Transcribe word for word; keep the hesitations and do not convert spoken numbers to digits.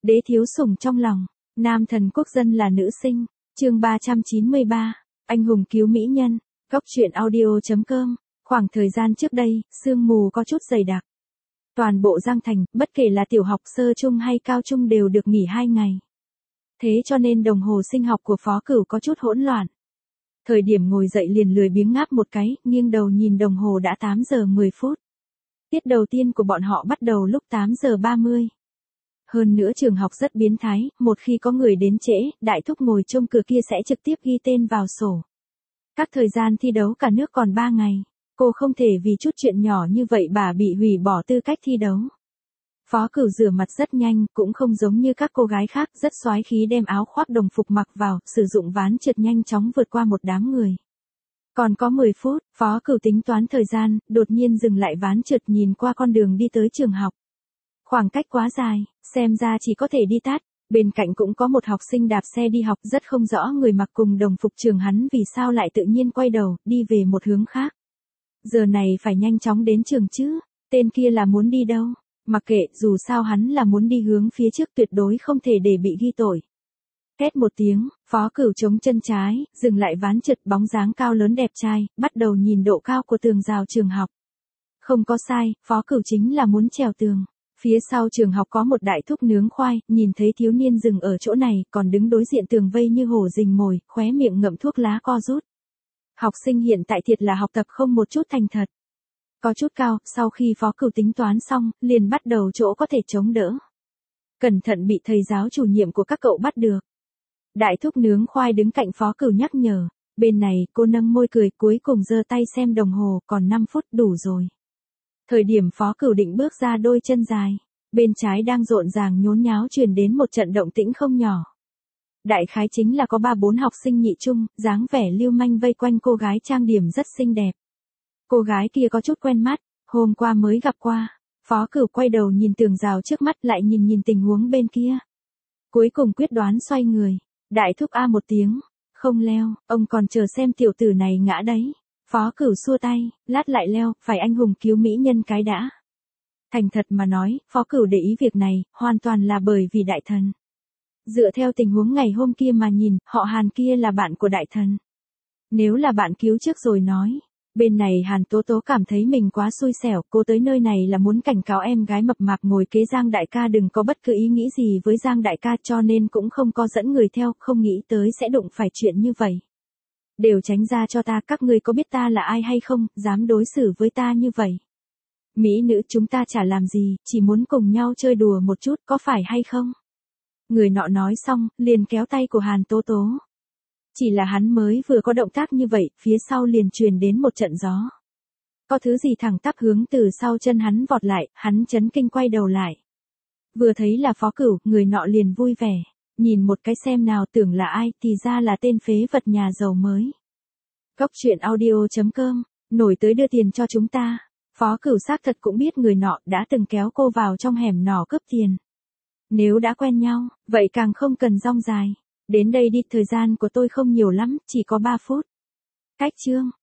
Đế thiếu sủng trong lòng, nam thần quốc dân là nữ sinh, chương ba trăm chín mươi ba, anh hùng cứu mỹ nhân, góc truyện audio.com, khoảng thời gian trước đây, sương mù có chút dày đặc. Toàn bộ Giang Thành, bất kể là tiểu học sơ trung hay cao trung đều được nghỉ hai ngày. Thế cho nên đồng hồ sinh học của Phó Cửu có chút hỗn loạn. Thời điểm ngồi dậy liền lười biếng ngáp một cái, nghiêng đầu nhìn đồng hồ đã tám giờ mười phút. Tiết đầu tiên của bọn họ bắt đầu lúc tám giờ ba mươi. Hơn nữa trường học rất biến thái, một khi có người đến trễ, đại thúc ngồi trông cửa kia sẽ trực tiếp ghi tên vào sổ. Các thời gian thi đấu cả nước còn ba ngày, cô không thể vì chút chuyện nhỏ như vậy bà bị hủy bỏ tư cách thi đấu. Phó Cửu rửa mặt rất nhanh, cũng không giống như các cô gái khác, rất xoái khí đem áo khoác đồng phục mặc vào, sử dụng ván trượt nhanh chóng vượt qua một đám người. Còn có mười phút, Phó Cửu tính toán thời gian, đột nhiên dừng lại ván trượt nhìn qua con đường đi tới trường học. Khoảng cách quá dài, xem ra chỉ có thể đi tắt, bên cạnh cũng có một học sinh đạp xe đi học, rất không rõ người mặc cùng đồng phục trường hắn vì sao lại tự nhiên quay đầu, đi về một hướng khác. Giờ này phải nhanh chóng đến trường chứ, tên kia là muốn đi đâu? Mặc kệ, dù sao hắn là muốn đi hướng phía trước, tuyệt đối không thể để bị ghi tội. Két một tiếng, Phó Cửu chống chân trái, dừng lại ván trượt, bóng dáng cao lớn đẹp trai, bắt đầu nhìn độ cao của tường rào trường học. Không có sai, Phó Cửu chính là muốn trèo tường. Phía sau trường học có một đại thúc nướng khoai, nhìn thấy thiếu niên dừng ở chỗ này, còn đứng đối diện tường vây như hổ rình mồi, khóe miệng ngậm thuốc lá co rút. Học sinh hiện tại thiệt là học tập không một chút thành thật. Có chút cao, sau khi Phó Cửu tính toán xong, liền bắt đầu chỗ có thể chống đỡ. Cẩn thận bị thầy giáo chủ nhiệm của các cậu bắt được. Đại thúc nướng khoai đứng cạnh Phó Cửu nhắc nhở, bên này cô nâng môi cười, cuối cùng giơ tay xem đồng hồ, còn năm phút đủ rồi. Thời điểm Phó Cửu định bước ra đôi chân dài, bên trái đang rộn ràng nhốn nháo truyền đến một trận động tĩnh không nhỏ. Đại khái chính là có ba bốn học sinh nhị trung, dáng vẻ lưu manh vây quanh cô gái trang điểm rất xinh đẹp. Cô gái kia có chút quen mắt, hôm qua mới gặp qua. Phó Cửu quay đầu nhìn tường rào trước mắt, lại nhìn nhìn tình huống bên kia. Cuối cùng quyết đoán xoay người, đại thúc a một tiếng, không leo, ông còn chờ xem tiểu tử này ngã đấy. Phó Cửu xua tay, lát lại leo, phải anh hùng cứu mỹ nhân cái đã. Thành thật mà nói, Phó Cửu để ý việc này, hoàn toàn là bởi vì đại thần. Dựa theo tình huống ngày hôm kia mà nhìn, họ Hàn kia là bạn của đại thần. Nếu là bạn cứu trước rồi nói. Bên này Hàn Tố Tố cảm thấy mình quá xui xẻo, cô tới nơi này là muốn cảnh cáo em gái mập mạp ngồi kế Giang đại ca đừng có bất cứ ý nghĩ gì với Giang đại ca, cho nên cũng không có dẫn người theo, không nghĩ tới sẽ đụng phải chuyện như vậy. Đều tránh ra cho ta, các ngươi có biết ta là ai hay không, dám đối xử với ta như vậy. Mỹ nữ chúng ta chả làm gì, chỉ muốn cùng nhau chơi đùa một chút, có phải hay không? Người nọ nói xong, liền kéo tay của Hàn Tố Tố. Chỉ là hắn mới vừa có động tác như vậy, phía sau liền truyền đến một trận gió. Có thứ gì thẳng tắp hướng từ sau chân hắn vọt lại, hắn chấn kinh quay đầu lại. Vừa thấy là Phó Cửu, người nọ liền vui vẻ. Nhìn một cái xem nào, tưởng là ai, thì ra là tên phế vật nhà giàu mới. Góc truyện audio.com, nổi tới đưa tiền cho chúng ta. Phó Cửu xác thật cũng biết người nọ đã từng kéo cô vào trong hẻm nhỏ cướp tiền. Nếu đã quen nhau, vậy càng không cần rong dài. Đến đây đi, thời gian của tôi không nhiều lắm, chỉ có ba phút. Cách chương.